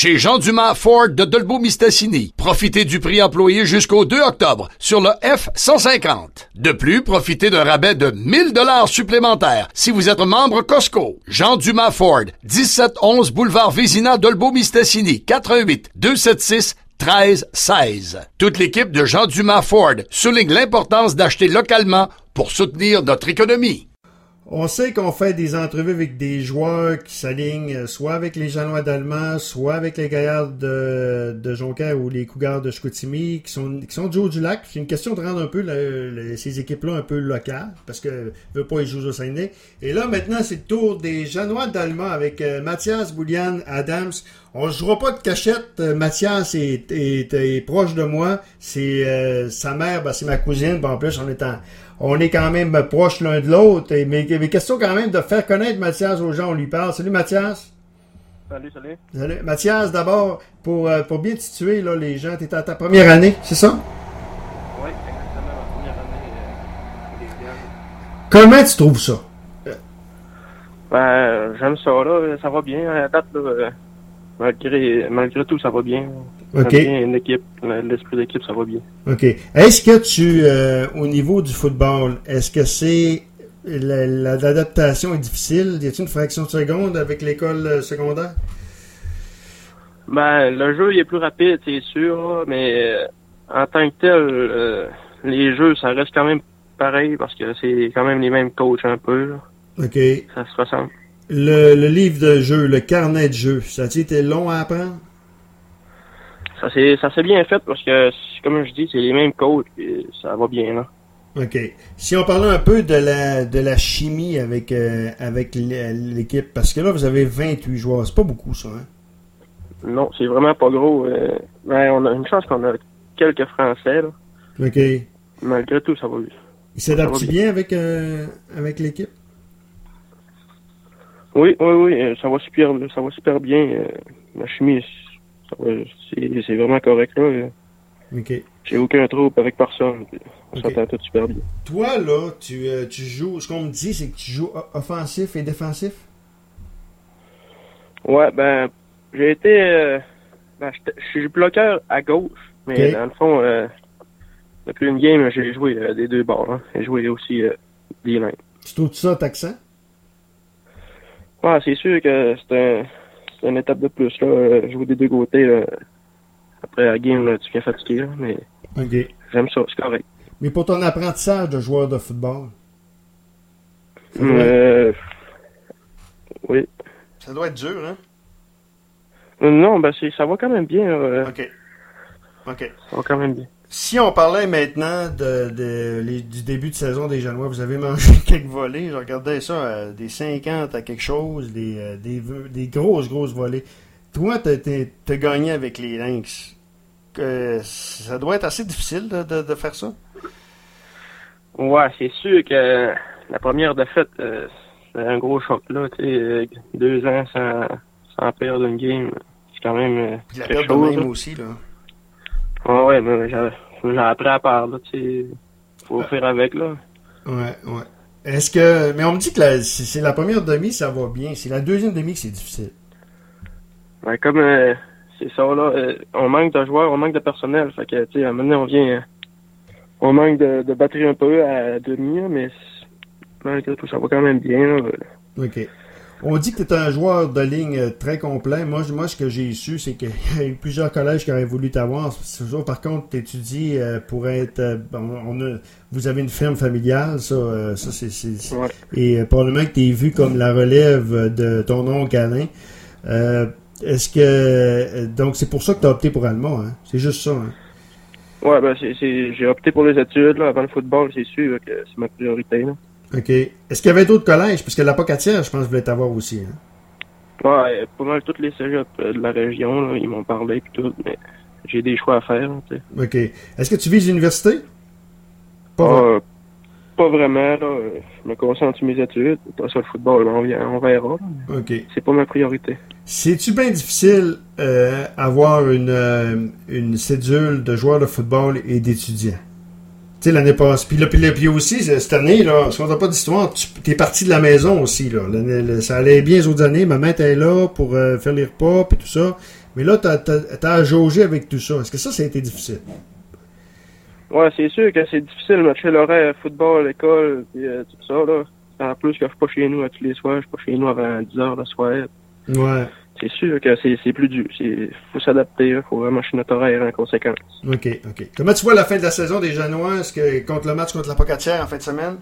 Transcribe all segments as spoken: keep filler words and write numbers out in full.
chez Jean Dumas Ford de Dolbeau-Mistassini. Profitez du prix employé jusqu'au deux octobre sur le F cent cinquante. De plus, profitez d'un rabais de mille dollars supplémentaires si vous êtes membre Costco. Jean Dumas Ford, dix-sept onze boulevard Vézina, Dolbeau-Mistassini, quatre un huit, deux sept six, treize seize. Toute l'équipe de Jean Dumas Ford souligne l'importance d'acheter localement pour soutenir notre économie. On sait qu'on fait des entrevues avec des joueurs qui s'alignent soit avec les Janois d'Allemand, soit avec les Gaillards de, de Jonquière ou les Cougars de Chicoutimi, qui sont, qui sont du Haut-du-Lac. C'est une question de rendre un peu le, le, ces équipes-là un peu locales, parce que ne veut pas, ils jouent au Saguenay. Et là, maintenant, c'est le tour des Janois d'Allemand avec euh, Mathias Boulian Adams. On ne jouera pas de cachette. Euh, Mathias est, est, est, est proche de moi. C'est euh, sa mère, ben, c'est ma cousine. Ben, en plus, on est en... On est quand même proches l'un de l'autre. Mais, mais question quand même de faire connaître Mathias aux gens, on lui parle. Salut Mathias. Salut, salut. Salut. Mathias, d'abord, pour, pour bien te situer, là, les gens, t'es à ta première année, c'est ça? Oui, exactement, ma première année. Euh, Comment tu trouves ça? Ben, j'aime ça, là. Ça va bien. À la date, là, euh, malgré, malgré tout, ça va bien. OK. Bien l'équipe, l'esprit d'équipe, ça va bien. OK. Est-ce que tu, euh, au niveau du football, est-ce que c'est la, la, l'adaptation est difficile? Y a-t-il une fraction de seconde avec l'école secondaire? Ben, le jeu il est plus rapide, c'est sûr, mais euh, en tant que tel, euh, les jeux, ça reste quand même pareil parce que c'est quand même les mêmes coachs un peu. Là. OK. Ça se ressemble. Le, le livre de jeu, le carnet de jeu, ça a-t-il été long à apprendre? Ça s'est, ça s'est bien fait parce que, comme je dis, c'est les mêmes coachs et ça va bien, là. OK. Si on parlait un peu de la de la chimie avec euh, avec l'équipe, parce que là, vous avez vingt-huit joueurs. C'est pas beaucoup, ça, hein? Non, c'est vraiment pas gros. Euh, ben, on a une chance qu'on a quelques Français, là. OK. Malgré tout, ça va bien. Il s'adapte bien avec, euh, avec l'équipe? Oui, oui, oui. Ça va super, ça va super bien. Euh, la chimie, ça va, c'est, c'est vraiment correct, là. OK. J'ai aucun trouble avec personne. On Okay. s'entend tout super bien. Toi, là, tu, euh, tu joues... Ce qu'on me dit, c'est que tu joues offensif et défensif? Ouais, ben, j'ai été... Euh, ben, je suis bloqueur à gauche, mais okay. Dans le fond, euh, depuis une game, j'ai joué euh, des deux bords. Hein. J'ai joué aussi euh, des lignes. Tu trouves ça taxant? Ouais, c'est sûr que c'est, un, c'est une étape de plus, là. Euh, jouer des deux côtés, là. Après la game, là, tu viens fatigué, là, mais OK. J'aime ça, c'est correct. Mais pour ton apprentissage de joueur de football? Euh, oui. Ça doit être dur, hein? Non, ben c'est, ça va quand même bien. Là. OK. OK. Ça va quand même bien. Si on parlait maintenant de, de, les, du début de saison des Janois, vous avez mangé quelques volées. Je regardais ça, euh, des cinquante à quelque chose, des, euh, des, des grosses, grosses volées. Toi, t'as, t'as, t'as gagné avec les Lynx. Euh, ça doit être assez difficile de, de, de faire ça? Ouais, c'est sûr que la première défaite, euh, c'est un gros choc, là. Tu sais, deux ans sans, sans perdre une game, c'est quand même euh, Puis la quelque perte de chose. même aussi, là. Ah ouais, mais j'ai, j'ai appris à part, là, tu sais. Faut ah. faire avec, là. Ouais, ouais. Est-ce que... Mais on me dit que la, c'est, c'est la première demi, ça va bien. C'est la deuxième demi que c'est difficile. Ouais, comme... Euh, c'est ça, là. Euh, on manque de joueurs, on manque de personnel. Fait que, tu sais, à un moment donné, on vient... Euh, on manque de, de batterie un peu à demi, mais malgré tout, ça va quand même bien, là. OK. On dit que tu es un joueur de ligne très complet. Moi, moi ce que j'ai su, c'est qu'il y a eu plusieurs collèges qui auraient voulu t'avoir. C'est toujours, par contre, tu étudies euh, pour être... Euh, on a, vous avez une ferme familiale, ça, euh, ça c'est... c'est, c'est ouais. Et euh, probablement que tu es vu comme la relève de ton oncle Alain. Euh, est-ce que... Euh, donc, c'est pour ça que tu as opté pour Allemand, hein? C'est juste ça, hein? Ouais, ben, c'est, c'est, j'ai opté pour les études, là, avant le football, c'est sûr que c'est ma priorité, là. OK. Est-ce qu'il y avait d'autres collèges? Parce que la Pocatière, je pense, voulait t'avoir aussi, hein? Ouais, pas mal tous les cégeps de la région, là, ils m'ont parlé et tout, mais j'ai des choix à faire, tu sais. OK. Est-ce que tu vises l'université? Pas, euh, pas vraiment, là. Je me concentre sur mes études. Pas ça, le football, on, on verra. Là. OK. C'est pas ma priorité. C'est-tu bien difficile euh, avoir une, euh, une cédule de joueur de football et d'étudiant? Tu sais, l'année passée. Puis là, puis là, puis aussi, cette année, là, si on n'a pas d'histoire, tu es parti de la maison aussi, là. L'année, ça allait bien les autres années. Maman était là pour euh, faire les repas, puis tout ça. Mais là, tu as à jauger avec tout ça. Est-ce que ça, ça a été difficile? Ouais, c'est sûr que c'est difficile de matcher l'horaire football, l'école, puis euh, tout ça, là. En plus que je suis pas chez nous à tous les soirs, je suis pas chez nous avant dix heures le soir. Ouais. C'est sûr que c'est, c'est plus dur. Il faut s'adapter, il faut matcher notre horaire en conséquence. OK, OK. Comment tu vois la fin de la saison des Janois? Est-ce que contre le match contre la Pocatière en fin de semaine?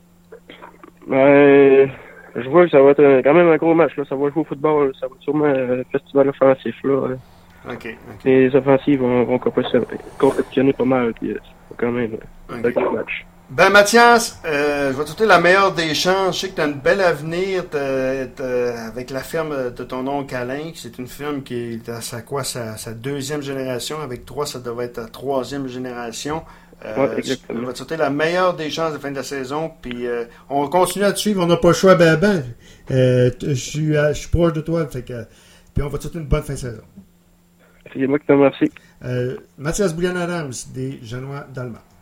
Ben, je vois que ça va être un, quand même un gros match, là. Ça va jouer au football, ça va être sûrement un festival offensif, là. OK, OK. Les offensives vont, vont compétitionner pas mal, puis c'est quand même un Okay. gros match. Ben Mathias, euh, je vais te souhaiter la meilleure des chances. Je sais que tu as un bel avenir t'as, t'as, avec la ferme de ton oncle Alain. C'est une ferme qui est à sa, quoi, sa, sa deuxième génération. Avec trois, ça devrait être la troisième génération. Euh, Ouais, exactement. je vais te souhaiter la meilleure des chances de fin de la saison. Puis euh, on continue à te suivre. On n'a pas le choix, ben ben. Euh, je suis je suis proche de toi. Fait que, puis on va te souhaiter une bonne fin de saison. C'est moi qui te remercie. Euh, Mathias Boulian-Adams des Janois d'Allemagne.